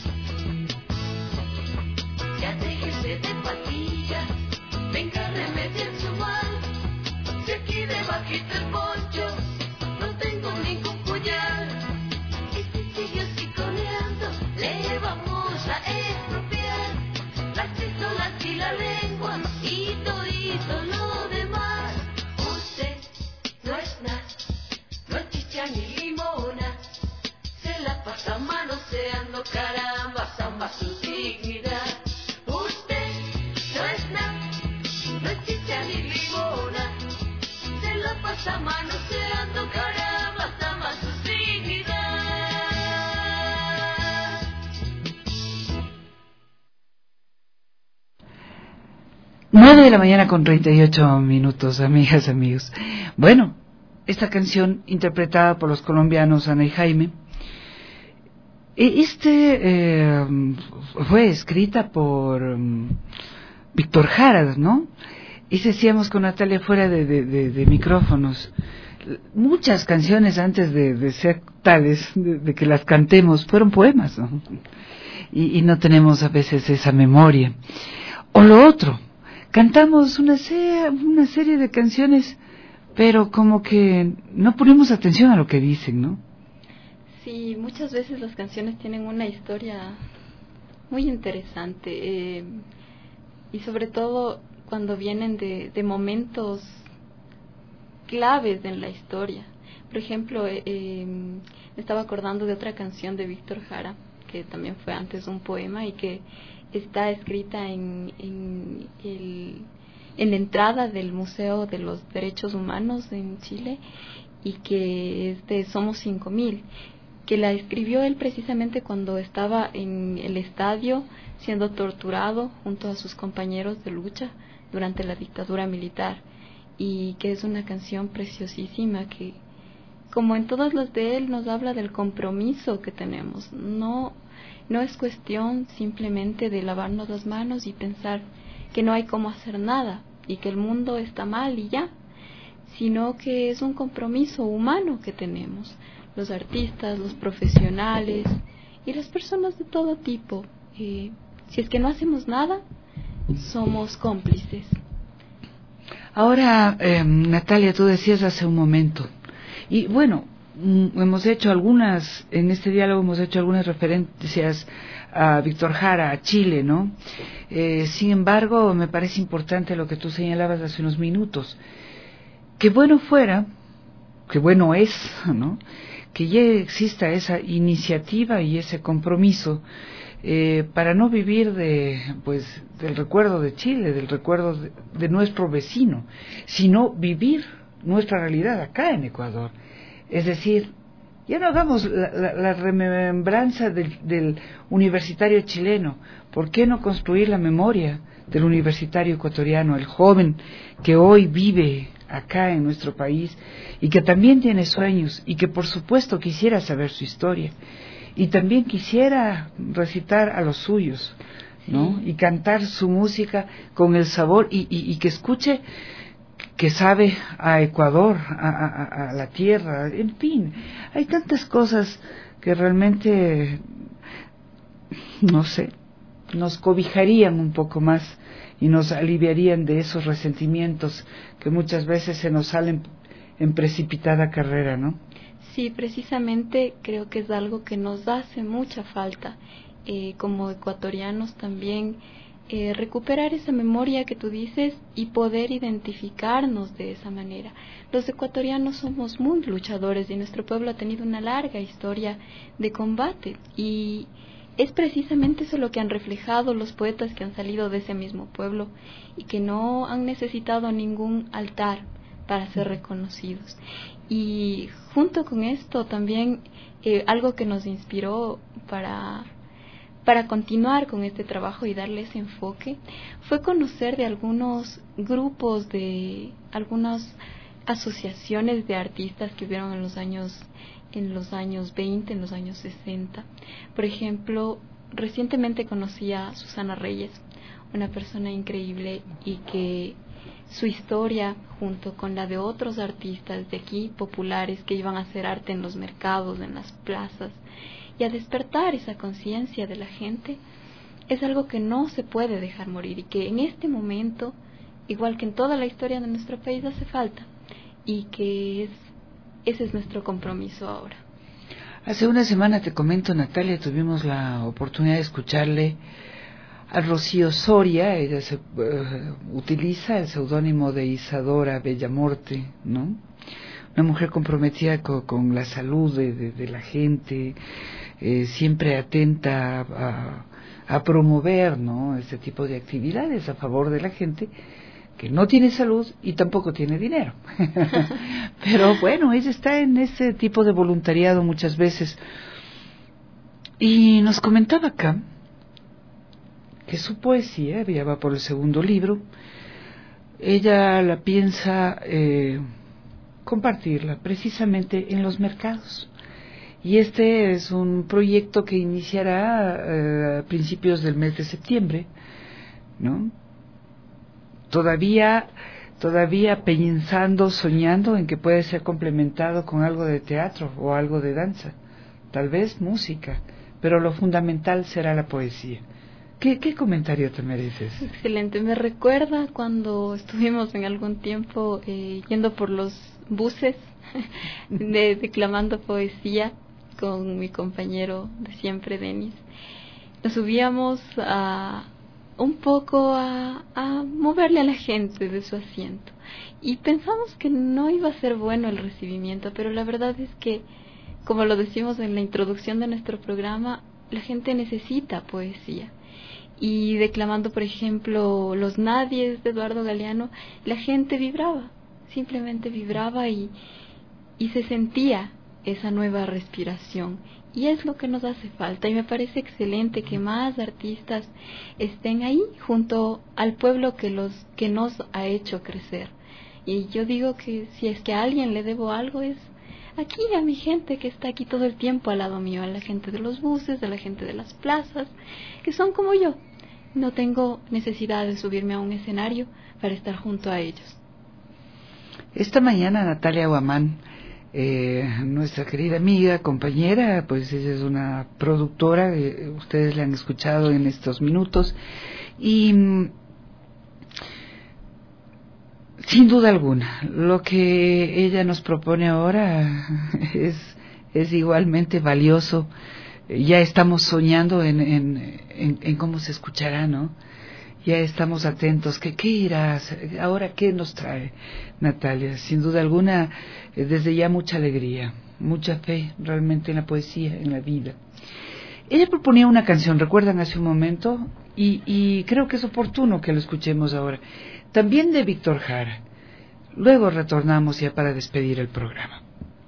Ya déjese de patillas, venga a remediar su mal. Si aquí debajito el poncho no tengo ningún puñal, y si sigue así coleando le vamos a expropiar las pistolas y la lengua y todito lo demás. Usted no es nada, no es chicha ni limona, se la pasa manoseando, caramba, zamba su dignidad. Usted no es nada, no es chicha ni limona, se la pasa manoseando, caramba, zamba su dignidad. Nueve de la mañana con treinta y ocho minutos, amigas, amigos. Bueno, esta canción interpretada por los colombianos Ana y Jaime, este eh, fue escrita por um, Víctor Jara, ¿no? Y decíamos con Natalia fuera de, de, de, de micrófonos, muchas canciones antes de, de ser tales, de, de que las cantemos, fueron poemas, ¿no? Y, y no tenemos a veces esa memoria. O lo otro, cantamos una, se- una serie de canciones, pero como que no ponemos atención a lo que dicen, ¿no? Sí, muchas veces las canciones tienen una historia muy interesante, eh, y sobre todo cuando vienen de, de momentos claves en la historia. Por ejemplo, eh, eh, me estaba acordando de otra canción de Víctor Jara, que también fue antes un poema y que está escrita en, en, el, en la entrada del Museo de los Derechos Humanos en Chile, y que es de Somos cinco mil, que la escribió él precisamente cuando estaba en el estadio siendo torturado junto a sus compañeros de lucha durante la dictadura militar, y que es una canción preciosísima que como en todas las de él, nos habla del compromiso que tenemos. No, no es cuestión simplemente de lavarnos las manos y pensar que no hay cómo hacer nada y que el mundo está mal y ya, sino que es un compromiso humano que tenemos, los artistas, los profesionales y las personas de todo tipo. Eh, si es que no hacemos nada, somos cómplices. Ahora, eh, Natalia, tú decías hace un momento, y bueno, mm, hemos hecho algunas, en este diálogo hemos hecho algunas referencias a Víctor Jara, a Chile, ¿no? Eh, sin embargo, me parece importante lo que tú señalabas hace unos minutos. Que bueno fuera, que bueno es, ¿no?, que ya exista esa iniciativa y ese compromiso eh, para no vivir de, pues, del recuerdo de Chile, del recuerdo de, de nuestro vecino, sino vivir nuestra realidad acá en Ecuador. Es decir, ya no hagamos la, la, la remembranza del, del universitario chileno. ¿Por qué no construir la memoria del universitario ecuatoriano, el joven que hoy vive acá en nuestro país y que también tiene sueños y que por supuesto quisiera saber su historia y también quisiera recitar a los suyos, ¿no? Sí. Y cantar su música con el sabor y, y, y que escuche que sabe a Ecuador, a, a, a la tierra, en fin, hay tantas cosas que realmente, no sé, nos cobijarían un poco más y nos aliviarían de esos resentimientos que muchas veces se nos salen en precipitada carrera, ¿no? Sí, precisamente creo que es algo que nos hace mucha falta, eh, como ecuatorianos también, eh, recuperar esa memoria que tú dices y poder identificarnos de esa manera. Los ecuatorianos somos muy luchadores y nuestro pueblo ha tenido una larga historia de combate y es precisamente eso lo que han reflejado los poetas que han salido de ese mismo pueblo y que no han necesitado ningún altar para ser reconocidos. Y junto con esto también eh, algo que nos inspiró para, para continuar con este trabajo y darle ese enfoque fue conocer de algunos grupos, de algunas asociaciones de artistas que hubieron en los años en los años veinte, en los años sesenta. Por ejemplo, recientemente conocí a Susana Reyes, una persona increíble y que su historia, junto con la de otros artistas de aquí, populares, que iban a hacer arte en los mercados, en las plazas, y a despertar esa conciencia de la gente, es algo que no se puede dejar morir y que en este momento, igual que en toda la historia de nuestro país, hace falta, y que es ese es nuestro compromiso ahora. Hace una semana, te comento, Natalia, tuvimos la oportunidad de escucharle a Rocío Soria. Ella se, uh, utiliza el seudónimo de Isadora Bellamorte, ¿no? Una mujer comprometida con, con la salud de, de, de la gente, eh, siempre atenta a, a promover, ¿no?, este tipo de actividades a favor de la gente que no tiene salud y tampoco tiene dinero. Pero bueno, ella está en ese tipo de voluntariado muchas veces. Y nos comentaba acá que su poesía, ya va por el segundo libro, ella la piensa eh, compartirla precisamente en los mercados. Y este es un proyecto que iniciará eh, a principios del mes de septiembre, ¿no? Todavía, todavía pensando, soñando en que puede ser complementado con algo de teatro o algo de danza, tal vez música, pero lo fundamental será la poesía. ¿Qué, qué comentario te mereces? Excelente, me recuerda cuando estuvimos en algún tiempo eh, yendo por los buses, de, declamando poesía con mi compañero de siempre, Denis. Nos subíamos a un poco a, a moverle a la gente de su asiento y pensamos que no iba a ser bueno el recibimiento, pero la verdad es que, como lo decimos en la introducción de nuestro programa, la gente necesita poesía. Y declamando, por ejemplo, Los Nadies de Eduardo Galeano, la gente vibraba, simplemente vibraba y, y se sentía esa nueva respiración. Y es lo que nos hace falta, y me parece excelente que más artistas estén ahí junto al pueblo que los que nos ha hecho crecer. Y yo digo que si es que a alguien le debo algo es aquí a mi gente que está aquí todo el tiempo al lado mío, a la gente de los buses, a la gente de las plazas, que son como yo. No tengo necesidad de subirme a un escenario para estar junto a ellos. Esta mañana Natalia Guamán, eh, nuestra querida amiga, compañera, pues ella es una productora, eh, ustedes la han escuchado en estos minutos, y mm, sin duda alguna, lo que ella nos propone ahora es, es igualmente valioso. Ya estamos soñando en, en, en, en cómo se escuchará, ¿no? Ya estamos atentos. ¿Qué, qué irás? Ahora, ¿qué nos trae Natalia? Sin duda alguna, desde ya mucha alegría, mucha fe realmente en la poesía, en la vida. Ella proponía una canción, recuerdan hace un momento, y, y creo que es oportuno que lo escuchemos ahora. También de Víctor Jara. Luego retornamos ya para despedir el programa.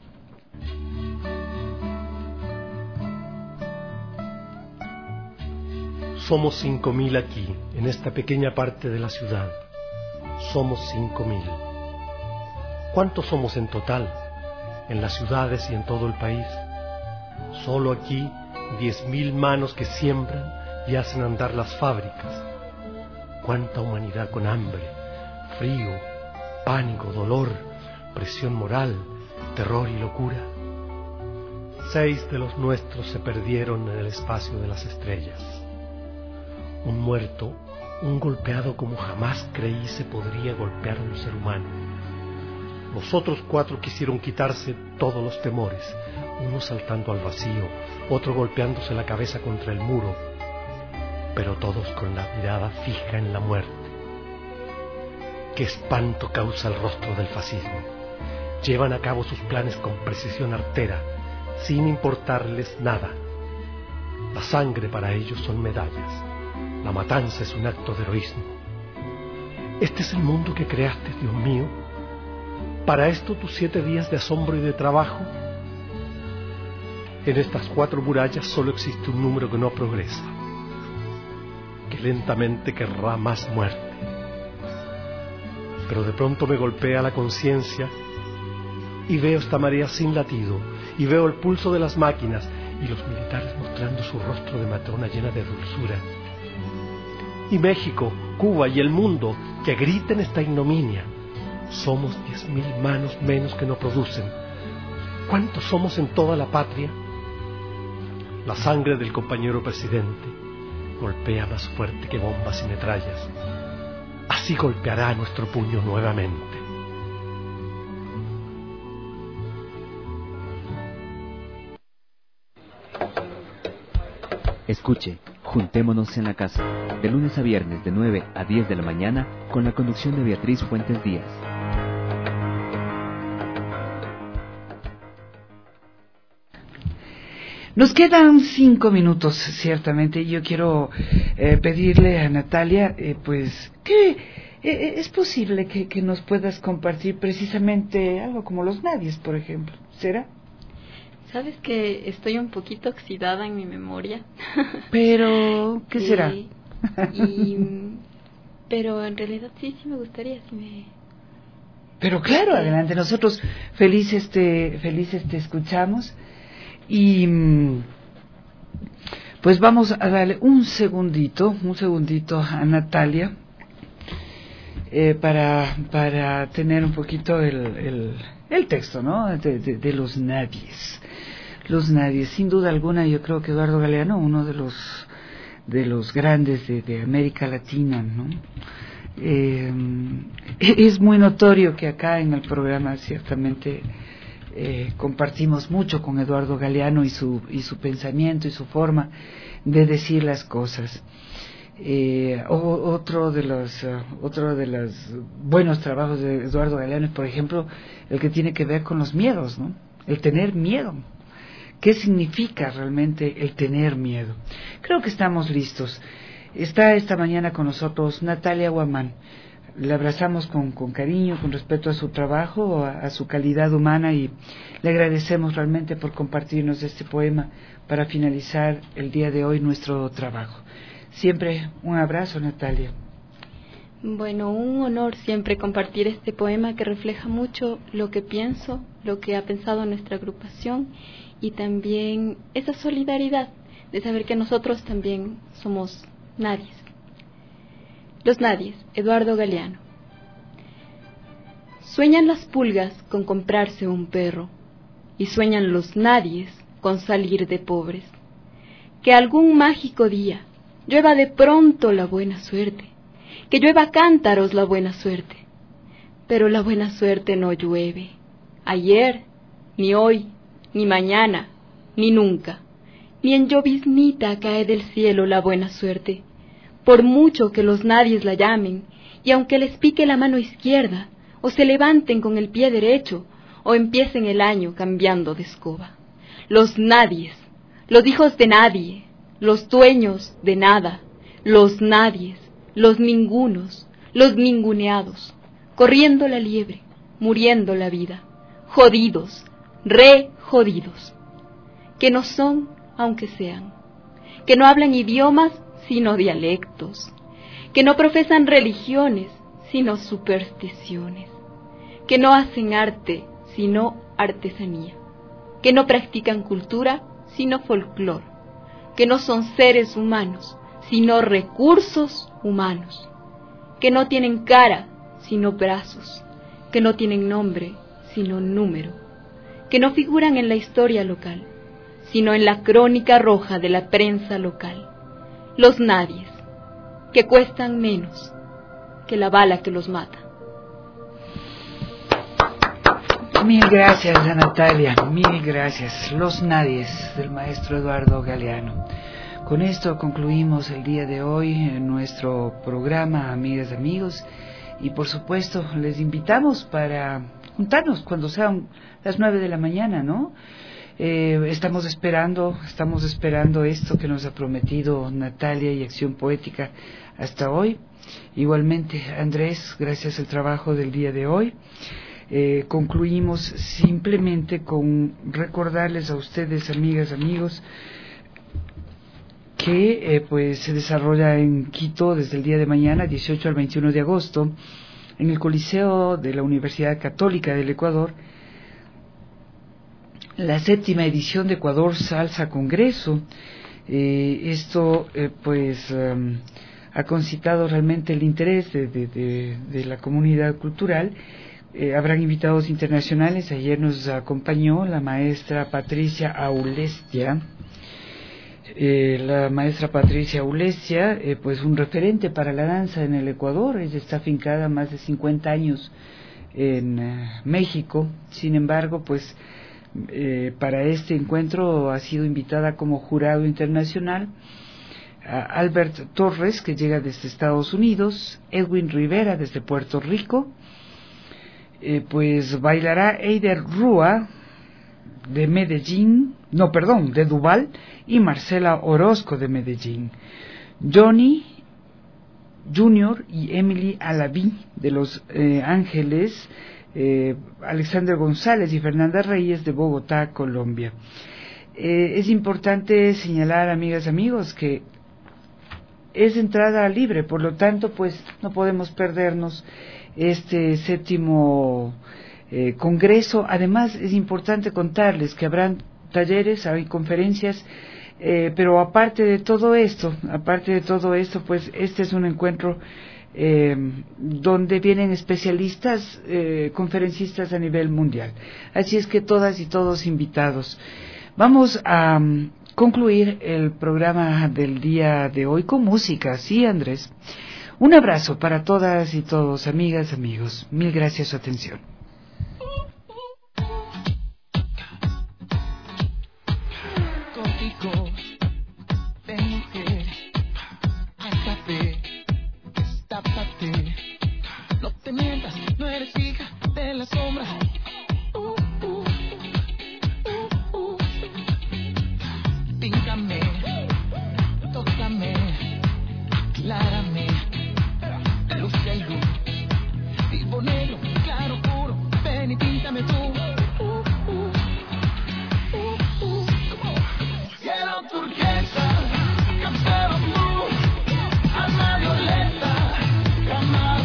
Somos cinco mil aquí, en esta pequeña parte de la ciudad. Somos cinco mil. ¿Cuántos somos en total? En las ciudades y en todo el país. Solo aquí, diez mil manos que siembran y hacen andar las fábricas. Cuánta humanidad con hambre, frío, pánico, dolor, presión moral, terror y locura. Seis de los nuestros se perdieron en el espacio de las estrellas. Un muerto, un golpeado como jamás creí se podría golpear a un ser humano. Los otros cuatro quisieron quitarse todos los temores, uno saltando al vacío, otro golpeándose la cabeza contra el muro, pero todos con la mirada fija en la muerte. Qué espanto causa el rostro del fascismo. Llevan a cabo sus planes con precisión artera, sin importarles nada. La sangre para ellos son medallas. La matanza es un acto de heroísmo. Este es el mundo que creaste, Dios mío. ¿Para esto tus siete días de asombro y de trabajo? En estas cuatro murallas solo existe un número que no progresa, que lentamente querrá más muerte. Pero de pronto me golpea la conciencia y veo esta marea sin latido, y veo el pulso de las máquinas y los militares mostrando su rostro de matrona llena de dulzura. Y México, Cuba y el mundo que griten esta ignominia. Somos diez mil manos menos que no producen. ¿Cuántos somos en toda la patria? La sangre del compañero presidente golpea más fuerte que bombas y metrallas. Así golpeará nuestro puño nuevamente. Escuche, Juntémonos en la Casa, de lunes a viernes de nueve a diez de la mañana, con la conducción de Beatriz Fuentes Díaz. Nos quedan cinco minutos, ciertamente, y yo quiero eh, pedirle a Natalia, eh, pues, que eh, es posible que, que nos puedas compartir precisamente algo como los nadies, por ejemplo, ¿será? Sabes que estoy un poquito oxidada en mi memoria. Pero, ¿qué será? Sí, y, pero en realidad sí, sí me gustaría, si me... Pero claro, adelante, nosotros felices te, felices te escuchamos. Y pues vamos a darle un segundito, un segundito a Natalia eh, para, para tener un poquito el, el, el texto, ¿no? De, de, de los nadies. Los nadies, sin duda alguna, yo creo que Eduardo Galeano, uno de los de los grandes de, de América Latina, ¿no? Eh, es muy notorio que acá en el programa ciertamente eh, compartimos mucho con Eduardo Galeano y su y su pensamiento y su forma de decir las cosas. Eh, o, otro de los uh, otro de los buenos trabajos de Eduardo Galeano es, por ejemplo, el que tiene que ver con los miedos, ¿no? El tener miedo. ¿Qué significa realmente el tener miedo? Creo que estamos listos. Está esta mañana con nosotros Natalia Guamán. Le abrazamos con, con cariño, con respeto a su trabajo, a, a su calidad humana, y le agradecemos realmente por compartirnos este poema para finalizar el día de hoy nuestro trabajo. Siempre un abrazo, Natalia. Bueno, un honor siempre compartir este poema que refleja mucho lo que pienso, lo que ha pensado nuestra agrupación y también esa solidaridad de saber que nosotros también somos nadies. Los nadies, Eduardo Galeano. Sueñan las pulgas con comprarse un perro y sueñan los nadies con salir de pobres. Que algún mágico día llueva de pronto la buena suerte, que llueva cántaros la buena suerte. Pero la buena suerte no llueve, ayer, ni hoy, ni mañana, ni nunca. Ni en lloviznita cae del cielo la buena suerte, por mucho que los nadies la llamen, y aunque les pique la mano izquierda, o se levanten con el pie derecho, o empiecen el año cambiando de escoba. Los nadies, los hijos de nadie, los dueños de nada, los nadies, los ningunos, los ninguneados, corriendo la liebre, muriendo la vida, jodidos, re jodidos, que no son aunque sean, que no hablan idiomas sino dialectos, que no profesan religiones sino supersticiones, que no hacen arte sino artesanía, que no practican cultura sino folclor, que no son seres humanos sino recursos humanos, que no tienen cara sino brazos, que no tienen nombre sino número, que no figuran en la historia local, sino en la crónica roja de la prensa local. Los nadies, que cuestan menos que la bala que los mata. Mil gracias a Natalia, mil gracias. Los nadies del maestro Eduardo Galeano. Con esto concluimos el día de hoy en nuestro programa, amigas y amigos, y por supuesto les invitamos para juntarnos cuando sean las nueve de la mañana, ¿no? Eh, estamos esperando, estamos esperando esto que nos ha prometido Natalia y Acción Poética hasta hoy. Igualmente, Andrés, gracias al trabajo del día de hoy. Eh, concluimos simplemente con recordarles a ustedes, amigas, amigos, que eh, pues se desarrolla en Quito desde el día de mañana, dieciocho al veintiuno de agosto, en el Coliseo de la Universidad Católica del Ecuador, la séptima edición de Ecuador Salsa Congreso. Eh, esto eh, pues um, ha concitado realmente el interés de, de, de, de la comunidad cultural. Eh, habrán invitados internacionales. Ayer nos acompañó la maestra Patricia Aulestia. Eh, la maestra Patricia Aulestia, eh, pues un referente para la danza en el Ecuador. Ella está afincada más de cincuenta años en eh, México. Sin embargo, pues Eh, para este encuentro ha sido invitada como jurado internacional a Albert Torres, que llega desde Estados Unidos, Edwin Rivera desde Puerto Rico, eh, pues bailará Eider Rúa de Medellín, no perdón, de Dubal, y Marcela Orozco de Medellín, Johnny Junior y Emily Alaví de Los eh, Ángeles, Eh, Alexander González y Fernanda Reyes de Bogotá, Colombia. Eh, es importante señalar, amigas y amigos, que es entrada libre, por lo tanto, pues no podemos perdernos este séptimo eh, congreso. Además, es importante contarles que habrán talleres, hay conferencias, eh, pero aparte de todo esto, aparte de todo esto, pues este es un encuentro Eh, donde vienen especialistas, eh, conferencistas a nivel mundial. Así es que todas y todos invitados. Vamos a um, concluir el programa del día de hoy con música, ¿sí, Andrés? Un abrazo para todas y todos, amigas, amigos. Mil gracias por su atención. Contigo, ven mujer, ándate. Tápate, no te mientas, no eres hija de la sombra. Uh, uh, uh, uh. Píncame, tócame, aclárame, luz y luz, vivo negro, claro, puro, ven y píntame tú. Uh, uh, uh, uh. Cielo turquesa, campero blue, alma violeta. Come on.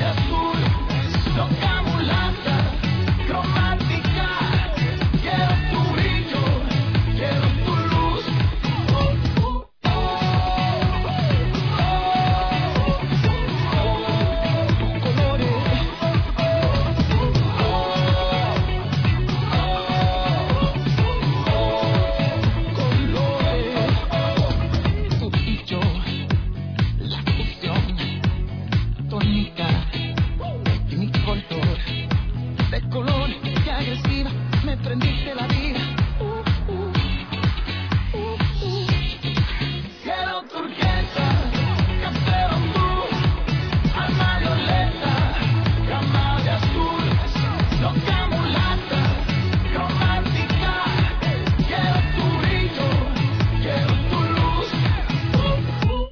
agresiva, me prendiste la vida. Uh, uh, uh, uh. Cielo turquesa, café bambú, alma violeta, cama de azul, loca mulata, cromática. Quiero tu brillo, quiero tu luz. Uh, uh.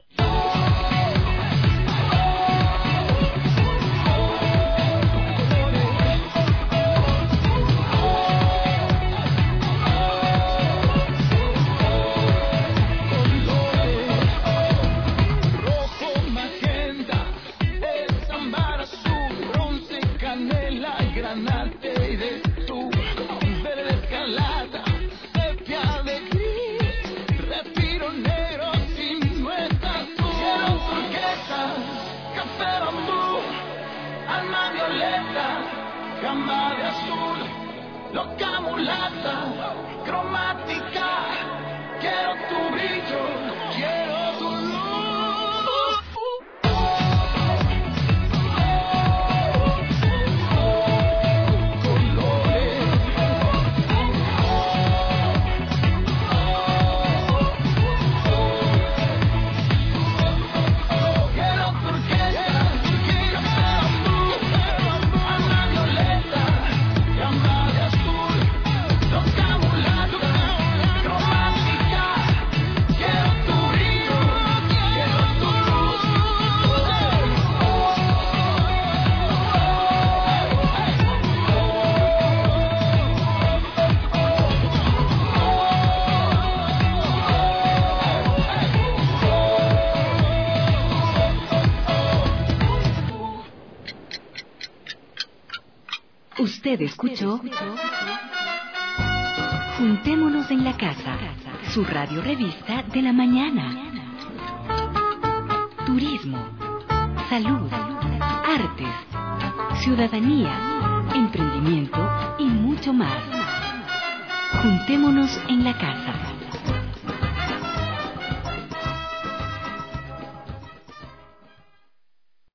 Granate y de tu verde escarlata, sepia de gris, respiro negro si no estás tú. Cielo turquesa, café bambú, alma violeta, cama de azul, loca mulata, cromática. Quiero tu brillo, quiero tu luz. Usted escuchó Juntémonos en la Casa, su radio revista de la mañana. Turismo, salud, artes, ciudadanía, emprendimiento y mucho más. Juntémonos en la Casa.